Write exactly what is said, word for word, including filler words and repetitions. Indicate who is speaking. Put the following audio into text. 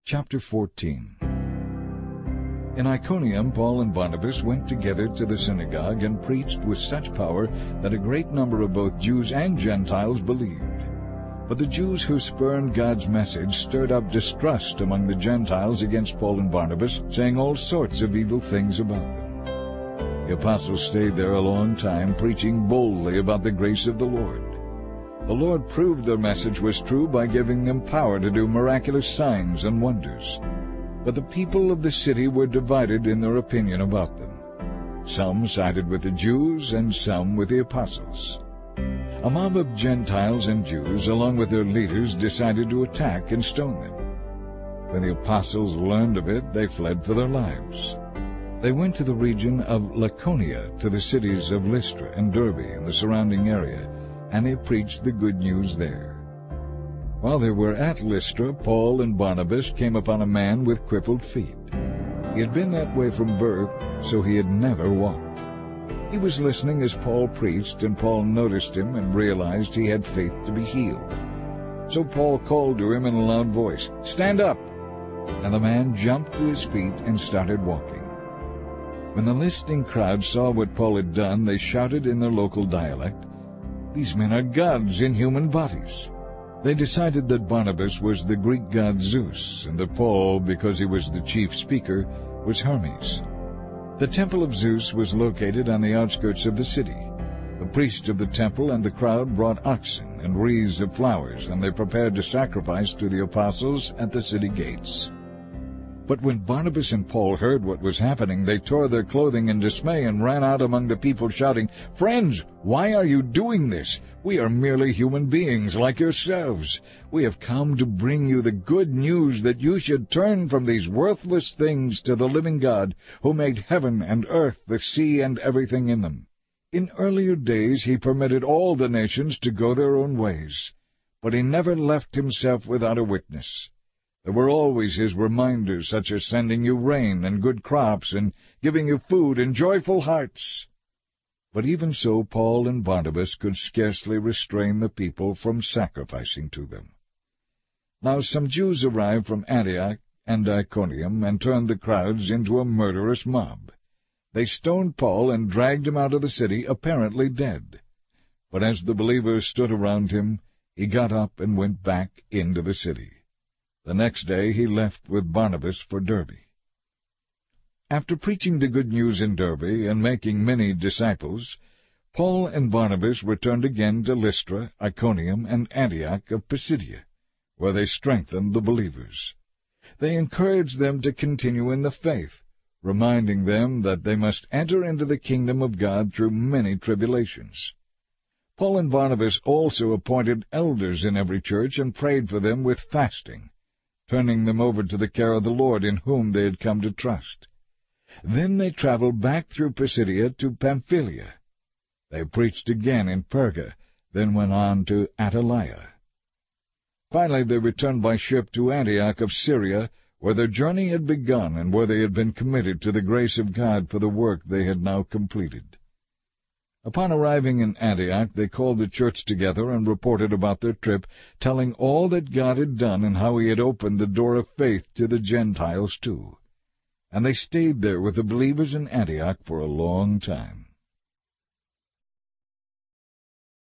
Speaker 1: Chapter fourteen. In Iconium, Paul and Barnabas went together to the synagogue and preached with such power that a great number of both Jews and Gentiles believed. But the Jews who spurned God's message stirred up distrust among the Gentiles against Paul and Barnabas, saying all sorts of evil things about them. The apostles stayed there a long time, preaching boldly about the grace of the Lord. The Lord proved their message was true by giving them power to do miraculous signs and wonders. But the people of the city were divided in their opinion about them. Some sided with the Jews and some with the apostles. A mob of Gentiles and Jews, along with their leaders, decided to attack and stone them. When the apostles learned of it, they fled for their lives. They went to the region of Laconia, to the cities of Lystra and Derbe and the surrounding area, and they preached the good news there. While they were at Lystra, Paul and Barnabas came upon a man with crippled feet. He had been that way from birth, so he had never walked. He was listening as Paul preached, and Paul noticed him and realized he had faith to be healed. So Paul called to him in a loud voice, "Stand up!" And the man jumped to his feet and started walking. When the listening crowd saw what Paul had done, they shouted in their local dialect, "These men are gods in human bodies." They decided that Barnabas was the Greek god Zeus, and that Paul, because he was the chief speaker, was Hermes. The temple of Zeus was located on the outskirts of the city. The priest of the temple and the crowd brought oxen and wreaths of flowers, and they prepared to sacrifice to the apostles at the city gates. But when Barnabas and Paul heard what was happening, they tore their clothing in dismay and ran out among the people shouting, "Friends, why are you doing this? We are merely human beings like yourselves. We have come to bring you the good news that you should turn from these worthless things to the living God, who made heaven and earth, the sea, and everything in them. In earlier days he permitted all the nations to go their own ways, but he never left himself without a witness. There were always his reminders, such as sending you rain and good crops and giving you food and joyful hearts." But even so, Paul and Barnabas could scarcely restrain the people from sacrificing to them. Now some Jews arrived from Antioch and Iconium and turned the crowds into a murderous mob. They stoned Paul and dragged him out of the city, apparently dead. But as the believers stood around him, he got up and went back into the city. The next day he left with Barnabas for Derbe. After preaching the good news in Derbe and making many disciples, Paul and Barnabas returned again to Lystra, Iconium, and Antioch of Pisidia, where they strengthened the believers. They encouraged them to continue in the faith, reminding them that they must enter into the kingdom of God through many tribulations. Paul and Barnabas also appointed elders in every church and prayed for them with fasting, turning them over to the care of the Lord in whom they had come to trust. Then they traveled back through Pisidia to Pamphylia. They preached again in Perga, then went on to Attalia. Finally they returned by ship to Antioch of Syria, where their journey had begun and where they had been committed to the grace of God for the work they had now completed. Upon arriving in Antioch, they called the church together and reported about their trip, telling all that God had done and how he had opened the door of faith to the Gentiles too. And they stayed there with the believers in Antioch for a long time.